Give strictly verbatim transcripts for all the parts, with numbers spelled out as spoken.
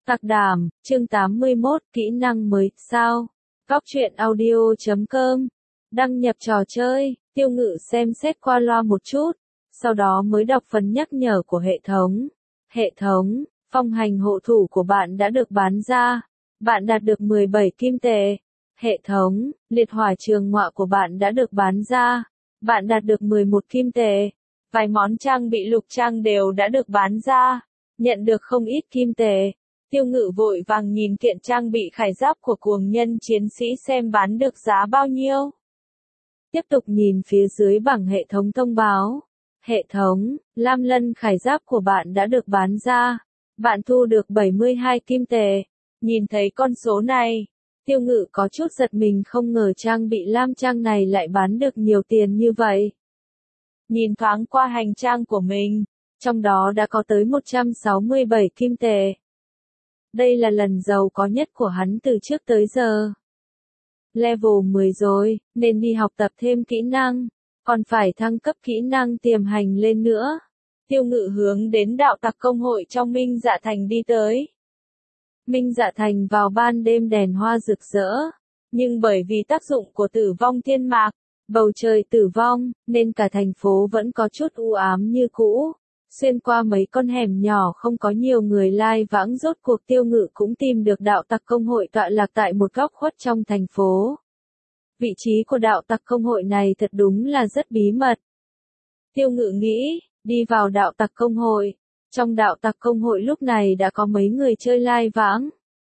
Tạc Đàm, chương tám mươi mốt, kỹ năng mới, sao? Góc truyện audio chấm com. Đăng nhập trò chơi, Tiêu Ngự xem xét qua loa một chút, sau đó mới đọc phần nhắc nhở của hệ thống. Hệ thống, phong hành hộ thủ của bạn đã được bán ra. Bạn đạt được mười bảy kim tệ. Hệ thống, liệt hỏa trường ngọa của bạn đã được bán ra. Bạn đạt được mười một kim tệ. Vài món trang bị lục trang đều đã được bán ra. Nhận được không ít kim tệ. Tiêu Ngự vội vàng nhìn kiện trang bị khải giáp của cuồng nhân chiến sĩ xem bán được giá bao nhiêu. Tiếp tục nhìn phía dưới bảng hệ thống thông báo. Hệ thống, lam lân khải giáp của bạn đã được bán ra. Bạn thu được bảy mươi hai kim tệ. Nhìn thấy con số này, Tiêu Ngự có chút giật mình, không ngờ trang bị lam trang này lại bán được nhiều tiền như vậy. Nhìn thoáng qua hành trang của mình, trong đó đã có tới một trăm sáu mươi bảy kim tệ. Đây là lần giàu có nhất của hắn từ trước tới giờ. Level mười rồi, nên đi học tập thêm kỹ năng, còn phải thăng cấp kỹ năng tiềm hành lên nữa. Tiêu Ngự hướng đến đạo tặc công hội trong Minh Dạ Thành đi tới. Minh Dạ Thành vào ban đêm đèn hoa rực rỡ, nhưng bởi vì tác dụng của tử vong thiên mạc, bầu trời tử vong, nên cả thành phố vẫn có chút u ám như cũ. Xuyên qua mấy con hẻm nhỏ không có nhiều người lai vãng, rốt cuộc Tiêu Ngự cũng tìm được đạo tặc công hội tọa lạc tại một góc khuất trong thành phố. Vị trí của đạo tặc công hội này thật đúng là rất bí mật. Tiêu Ngự nghĩ, đi vào đạo tặc công hội. Trong đạo tặc công hội lúc này đã có mấy người chơi lai vãng.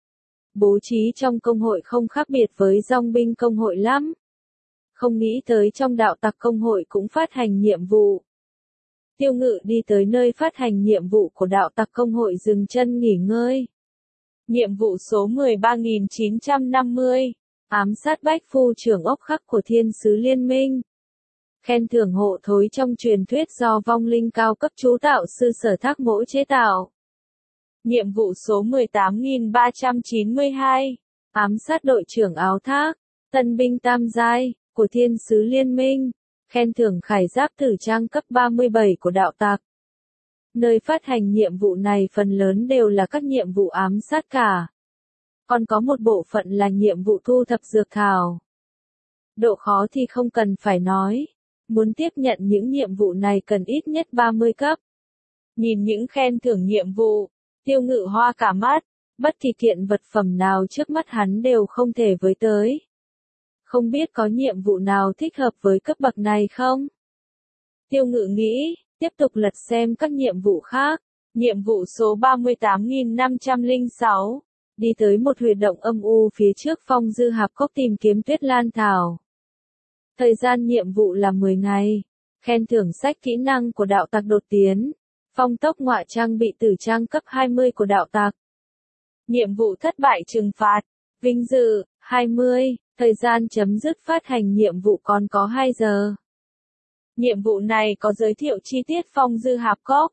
Bố trí trong công hội không khác biệt với dòng binh công hội lắm. Không nghĩ tới trong đạo tặc công hội cũng phát hành nhiệm vụ. Tiêu Ngự đi tới nơi phát hành nhiệm vụ của đạo tặc công hội, dừng chân nghỉ ngơi. Nhiệm vụ số mười ba nghìn chín trăm năm mươi, ám sát bách phu trưởng ốc khắc của thiên sứ liên minh. Khen thưởng hộ thối trong truyền thuyết do vong linh cao cấp chú tạo sư Sở Thác Mỗ chế tạo. Nhiệm vụ số mười tám nghìn ba trăm chín mươi hai, ám sát đội trưởng áo thác, tân binh tam giai, của thiên sứ liên minh. Khen thưởng khải giáp tử trang cấp ba mươi bảy của đạo tặc. Nơi phát hành nhiệm vụ này phần lớn đều là các nhiệm vụ ám sát cả. Còn có một bộ phận là nhiệm vụ thu thập dược thảo. Độ khó thì không cần phải nói. Muốn tiếp nhận những nhiệm vụ này cần ít nhất ba mươi cấp. Nhìn những khen thưởng nhiệm vụ, Tiêu Ngự hoa cả mắt. Bất kỳ kiện vật phẩm nào trước mắt hắn đều không thể với tới. Không biết có nhiệm vụ nào thích hợp với cấp bậc này không? Tiêu Ngự nghĩ, tiếp tục lật xem các nhiệm vụ khác. Nhiệm vụ số ba mươi tám nghìn năm trăm lẻ sáu, đi tới một huyệt động âm u phía trước phong dư hạp cốc tìm kiếm tuyết lan thảo. Thời gian nhiệm vụ là mười ngày. Khen thưởng sách kỹ năng của đạo tặc đột tiến. Phong tốc ngọa trang bị tử trang cấp hai mươi của đạo tặc. Nhiệm vụ thất bại trừng phạt. Vinh dự, hai mươi. Thời gian chấm dứt phát hành nhiệm vụ còn có hai giờ. Nhiệm vụ này có giới thiệu chi tiết phong dư hạp cốc.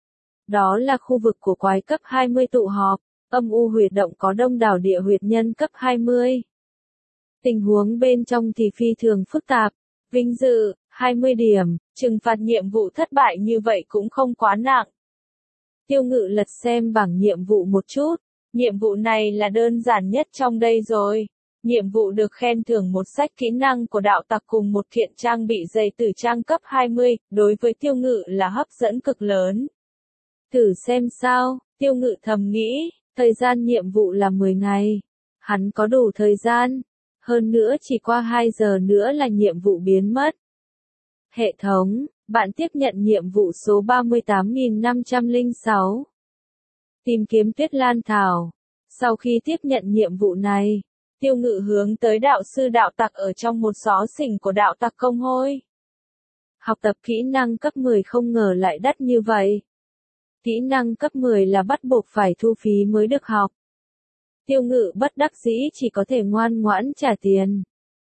Đó là khu vực của quái cấp hai mươi tụ họp. Âm u huyệt động có đông đảo địa huyệt nhân cấp hai mươi. Tình huống bên trong thì phi thường phức tạp. Vinh dự, hai mươi điểm, trừng phạt nhiệm vụ thất bại như vậy cũng không quá nặng. Tiêu Ngự lật xem bảng nhiệm vụ một chút. Nhiệm vụ này là đơn giản nhất trong đây rồi. Nhiệm vụ được khen thưởng một sách kỹ năng của đạo tặc cùng một kiện trang bị dày tử trang cấp hai mươi, đối với Tiêu Ngự là hấp dẫn cực lớn. Thử xem sao, Tiêu Ngự thầm nghĩ, thời gian nhiệm vụ là mười ngày. Hắn có đủ thời gian. Hơn nữa chỉ qua hai giờ nữa là nhiệm vụ biến mất. Hệ thống, bạn tiếp nhận nhiệm vụ số ba mươi tám nghìn năm trăm lẻ sáu. Tìm kiếm tuyết lan thảo. Sau khi tiếp nhận nhiệm vụ này, Tiêu Ngự hướng tới đạo sư đạo tặc ở trong một xó xỉnh của đạo tặc công hội. Học tập kỹ năng cấp mười không ngờ lại đắt như vậy. Kỹ năng cấp mười là bắt buộc phải thu phí mới được học. Tiêu Ngự bất đắc dĩ chỉ có thể ngoan ngoãn trả tiền.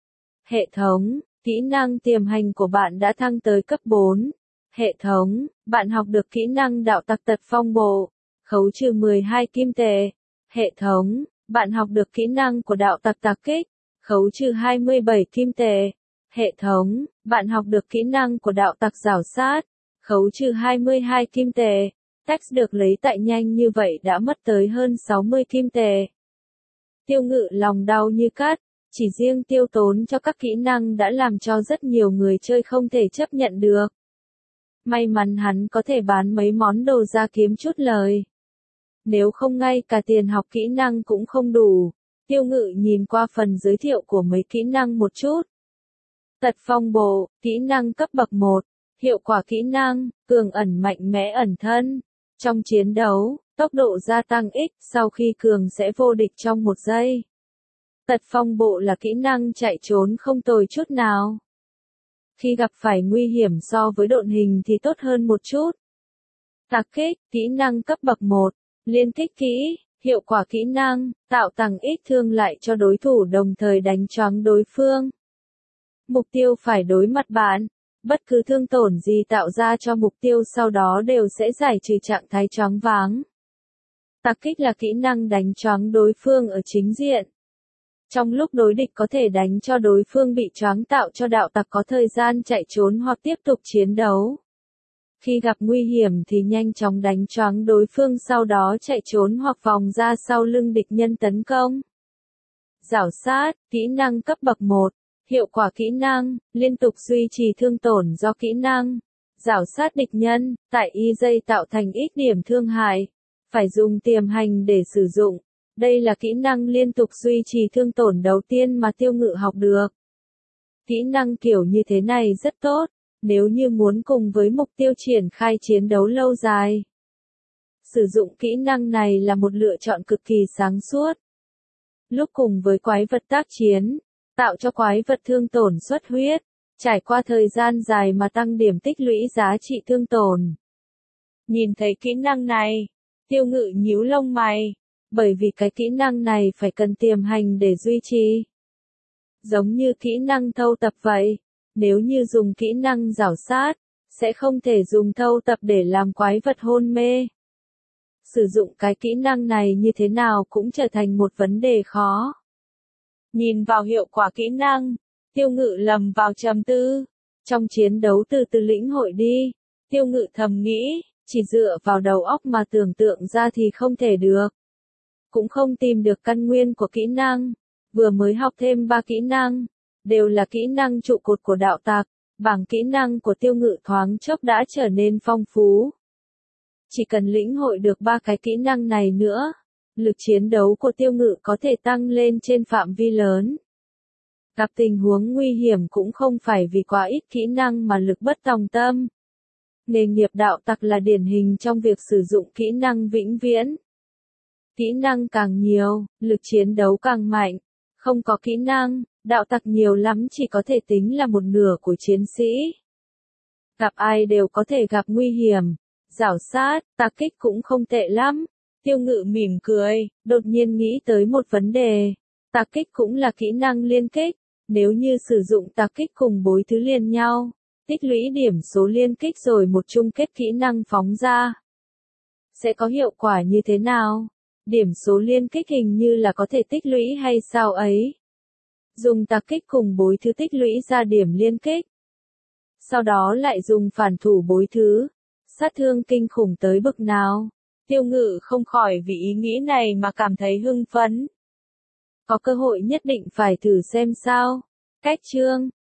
Hệ thống, kỹ năng tiềm hành của bạn đã thăng tới cấp bốn. Hệ thống, bạn học được kỹ năng đạo tặc tật phong bộ. Khấu trừ mười hai kim tệ. Hệ thống, bạn học được kỹ năng của đạo tặc tạc kích. Khấu trừ hai mươi bảy kim tệ. Hệ thống, bạn học được kỹ năng của đạo tặc rảo sát. Khấu trừ hai mươi hai kim tệ. Text được lấy tại nhanh như vậy đã mất tới hơn sáu mươi kim tệ. Tiêu Ngự lòng đau như cắt, chỉ riêng tiêu tốn cho các kỹ năng đã làm cho rất nhiều người chơi không thể chấp nhận được. May mắn hắn có thể bán mấy món đồ ra kiếm chút lời. Nếu không ngay cả tiền học kỹ năng cũng không đủ. Tiêu Ngự nhìn qua phần giới thiệu của mấy kỹ năng một chút. Tật phong bộ, kỹ năng cấp bậc một. Hiệu quả kỹ năng, cường ẩn mạnh mẽ ẩn thân. Trong chiến đấu, tốc độ gia tăng X sau khi cường sẽ vô địch trong một giây. Tật phong bộ là kỹ năng chạy trốn không tồi chút nào. Khi gặp phải nguy hiểm so với độn hình thì tốt hơn một chút. Tạc kích, kỹ năng cấp bậc một. Liên kích kỹ, hiệu quả kỹ năng, tạo tăng ít thương lại cho đối thủ đồng thời đánh choáng đối phương. Mục tiêu phải đối mặt bạn. Bất cứ thương tổn gì tạo ra cho mục tiêu sau đó đều sẽ giải trừ trạng thái choáng váng. Tạc kích là kỹ năng đánh choáng đối phương ở chính diện. Trong lúc đối địch có thể đánh cho đối phương bị choáng tạo cho đạo tặc có thời gian chạy trốn hoặc tiếp tục chiến đấu. Khi gặp nguy hiểm thì nhanh chóng đánh choáng đối phương sau đó chạy trốn hoặc vòng ra sau lưng địch nhân tấn công. Rảo sát, kỹ năng cấp bậc một. Hiệu quả kỹ năng, liên tục duy trì thương tổn do kỹ năng. Rảo sát địch nhân, tại y giây tạo thành ít điểm thương hại. Phải dùng tiềm hành để sử dụng. Đây là kỹ năng liên tục duy trì thương tổn đầu tiên mà Tiêu Ngự học được. Kỹ năng kiểu như thế này rất tốt, nếu như muốn cùng với mục tiêu triển khai chiến đấu lâu dài. Sử dụng kỹ năng này là một lựa chọn cực kỳ sáng suốt. Lúc cùng với quái vật tác chiến, tạo cho quái vật thương tổn xuất huyết, trải qua thời gian dài mà tăng điểm tích lũy giá trị thương tổn. Nhìn thấy kỹ năng này, Tiêu Ngự nhíu lông mày, bởi vì cái kỹ năng này phải cần tiềm hành để duy trì. Giống như kỹ năng thâu tập vậy, nếu như dùng kỹ năng rảo sát, sẽ không thể dùng thâu tập để làm quái vật hôn mê. Sử dụng cái kỹ năng này như thế nào cũng trở thành một vấn đề khó. Nhìn vào hiệu quả kỹ năng, Tiêu Ngự lầm vào trầm tư. Trong chiến đấu từ từ lĩnh hội đi, Tiêu Ngự thầm nghĩ, chỉ dựa vào đầu óc mà tưởng tượng ra thì không thể được. Cũng không tìm được căn nguyên của kỹ năng, vừa mới học thêm ba kỹ năng, đều là kỹ năng trụ cột của đạo tặc, bảng kỹ năng của Tiêu Ngự thoáng chốc đã trở nên phong phú. Chỉ cần lĩnh hội được ba cái kỹ năng này nữa, lực chiến đấu của Tiêu Ngự có thể tăng lên trên phạm vi lớn. Gặp tình huống nguy hiểm cũng không phải vì quá ít kỹ năng mà lực bất tòng tâm. Nghề nghiệp đạo tặc là điển hình trong việc sử dụng kỹ năng vĩnh viễn. Kỹ năng càng nhiều, lực chiến đấu càng mạnh. Không có kỹ năng, đạo tặc nhiều lắm chỉ có thể tính là một nửa của chiến sĩ. Gặp ai đều có thể gặp nguy hiểm. Rảo sát, tạc kích cũng không tệ lắm. Tiêu Ngự mỉm cười, đột nhiên nghĩ tới một vấn đề. Tạc kích cũng là kỹ năng liên kích. Nếu như sử dụng tạc kích cùng bối thứ liền nhau, tích lũy điểm số liên kích rồi một chung kết kỹ năng phóng ra, sẽ có hiệu quả như thế nào? Điểm số liên kích hình như là có thể tích lũy hay sao ấy? Dùng tạc kích cùng bối thứ tích lũy ra điểm liên kích. Sau đó lại dùng phản thủ bối thứ. Sát thương kinh khủng tới bực nào? Tiêu Ngự không khỏi vì ý nghĩ này mà cảm thấy hưng phấn. Có cơ hội nhất định phải thử xem sao. Cách chương